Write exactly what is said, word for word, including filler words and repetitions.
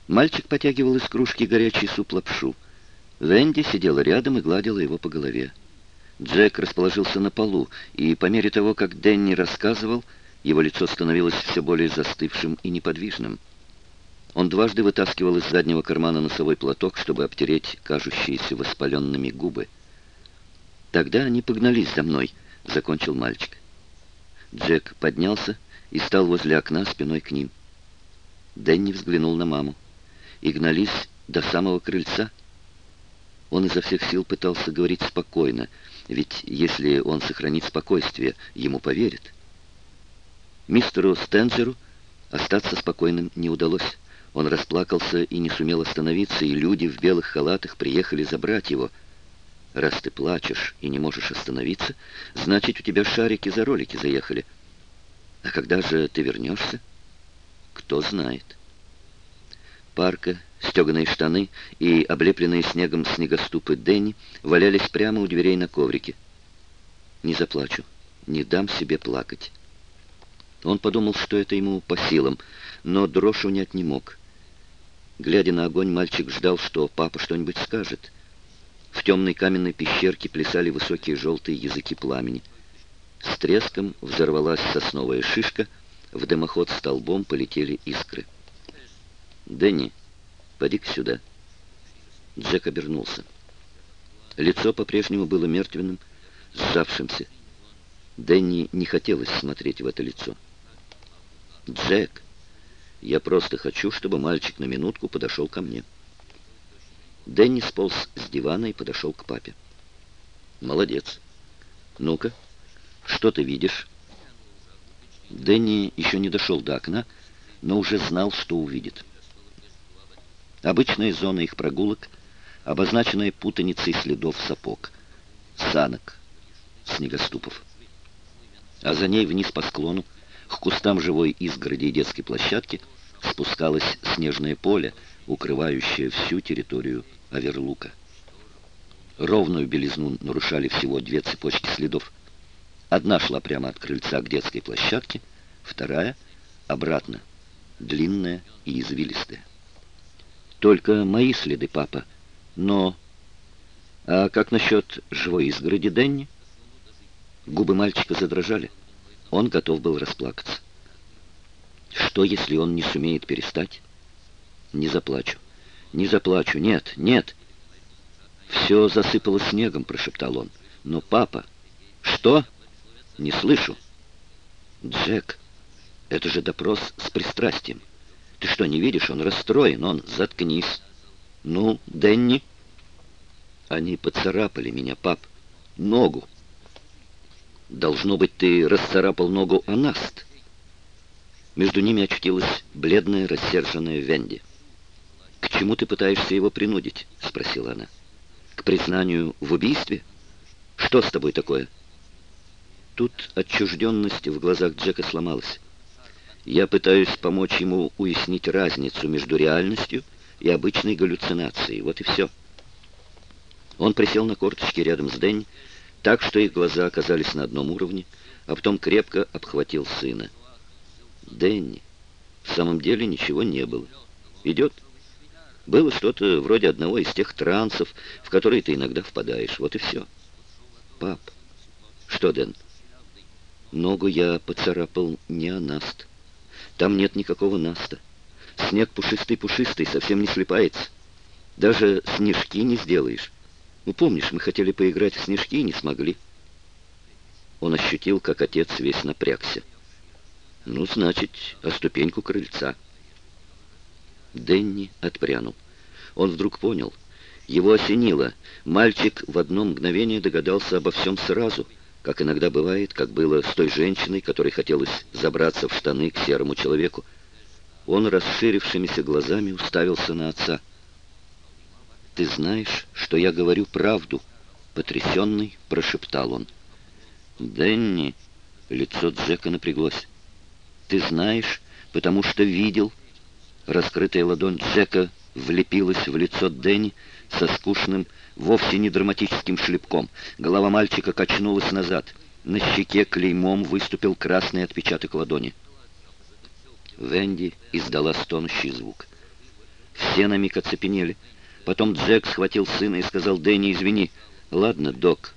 Мальчик потягивал из кружки горячий суп-лапшу. Венди сидела рядом и гладила его по голове. Джек расположился на полу, и по мере того, как Дэнни рассказывал, его лицо становилось все более застывшим и неподвижным. Он дважды вытаскивал из заднего кармана носовой платок, чтобы обтереть кажущиеся воспаленными губы. «Тогда они погнались за мной», — закончил мальчик. Джек поднялся и стал возле окна спиной к ним. Дэнни взглянул на маму. И гнались до самого крыльца. Он изо всех сил пытался говорить спокойно, ведь если он сохранит спокойствие, ему поверят. Мистеру Стенджеру остаться спокойным не удалось. Он расплакался и не сумел остановиться, и люди в белых халатах приехали забрать его. «Раз ты плачешь и не можешь остановиться, значит, у тебя шарики за ролики заехали. А когда же ты вернешься? Кто знает». Парка, стеганые штаны и облепленные снегом снегоступы Дэнни валялись прямо у дверей на коврике. «Не заплачу, не дам себе плакать». Он подумал, что это ему по силам, но дрожь унять не мог. Глядя на огонь, мальчик ждал, что папа что-нибудь скажет. В темной каменной пещерке плясали высокие желтые языки пламени. С треском взорвалась сосновая шишка, в дымоход столбом полетели искры. «Дэнни, поди-ка сюда». Джек обернулся. Лицо по-прежнему было мертвенным, сжавшимся. Дэнни не хотелось смотреть в это лицо. «Джек, я просто хочу, чтобы мальчик на минутку подошел ко мне». Дэнни сполз с дивана и подошел к папе. «Молодец. Ну-ка, что ты видишь?» Дэнни еще не дошел до окна, но уже знал, что увидит. Обычная зона их прогулок, обозначенная путаницей следов сапог, санок, снегоступов. А за ней вниз по склону, к кустам живой изгороди и детской площадки, спускалось снежное поле, укрывающее всю территорию Оверлука. Ровную белизну нарушали всего две цепочки следов. Одна шла прямо от крыльца к детской площадке, вторая — обратно, длинная и извилистая. «Только мои следы, папа. Но... А как насчет живой изгороди, Дэнни?» Губы мальчика задрожали. Он готов был расплакаться. «Что, если он не сумеет перестать?» «Не заплачу. Не заплачу. Нет, нет!» «Все засыпало снегом», — прошептал он. «Но, папа...» «Что?» «Не слышу». «Джек, это же допрос с пристрастием. Ты что, не видишь? Он расстроен, он... Заткнись». «Ну, Дэнни?» «Они поцарапали меня, пап. Ногу». «Должно быть, ты расцарапал ногу о наст». Между ними очутилась бледная, рассерженная Венди. «К чему ты пытаешься его принудить?» — спросила она. «К признанию в убийстве? Что с тобой такое?» Тут отчужденность в глазах Джека сломалась. «Я пытаюсь помочь ему уяснить разницу между реальностью и обычной галлюцинацией. Вот и все». Он присел на корточки рядом с Дэнни, так что их глаза оказались на одном уровне, а потом крепко обхватил сына. «Дэнни, в самом деле ничего не было. Идет? Было что-то вроде одного из тех трансов, в которые ты иногда впадаешь. Вот и все». «Пап». «Что, Дэн?» «Ногу я поцарапал не о наст. Там нет никакого наста. Снег пушистый-пушистый, совсем не слипается. Даже снежки не сделаешь. Ну, помнишь, мы хотели поиграть в снежки и не смогли». Он ощутил, как отец весь напрягся. «Ну, значит, о ступеньку крыльца». Дэнни отпрянул. Он вдруг понял. Его осенило. Мальчик в одно мгновение догадался обо всем сразу, как иногда бывает, как было с той женщиной, которой хотелось забраться в штаны к серому человеку. Он расширившимися глазами уставился на отца. «Ты знаешь, что я говорю правду?» — потрясенный прошептал он. «Дэнни!» — лицо Джека напряглось. «Ты знаешь, потому что видел...» Раскрытая ладонь Джека влепилась в лицо Дэнни со скучным, вовсе не драматическим шлепком. Голова мальчика качнулась назад. На щеке клеймом выступил красный отпечаток ладони. Венди издала стонущий звук. Все на миг оцепенели. Потом Джек схватил сына и сказал: «Дэнни, извини». «Ладно, док,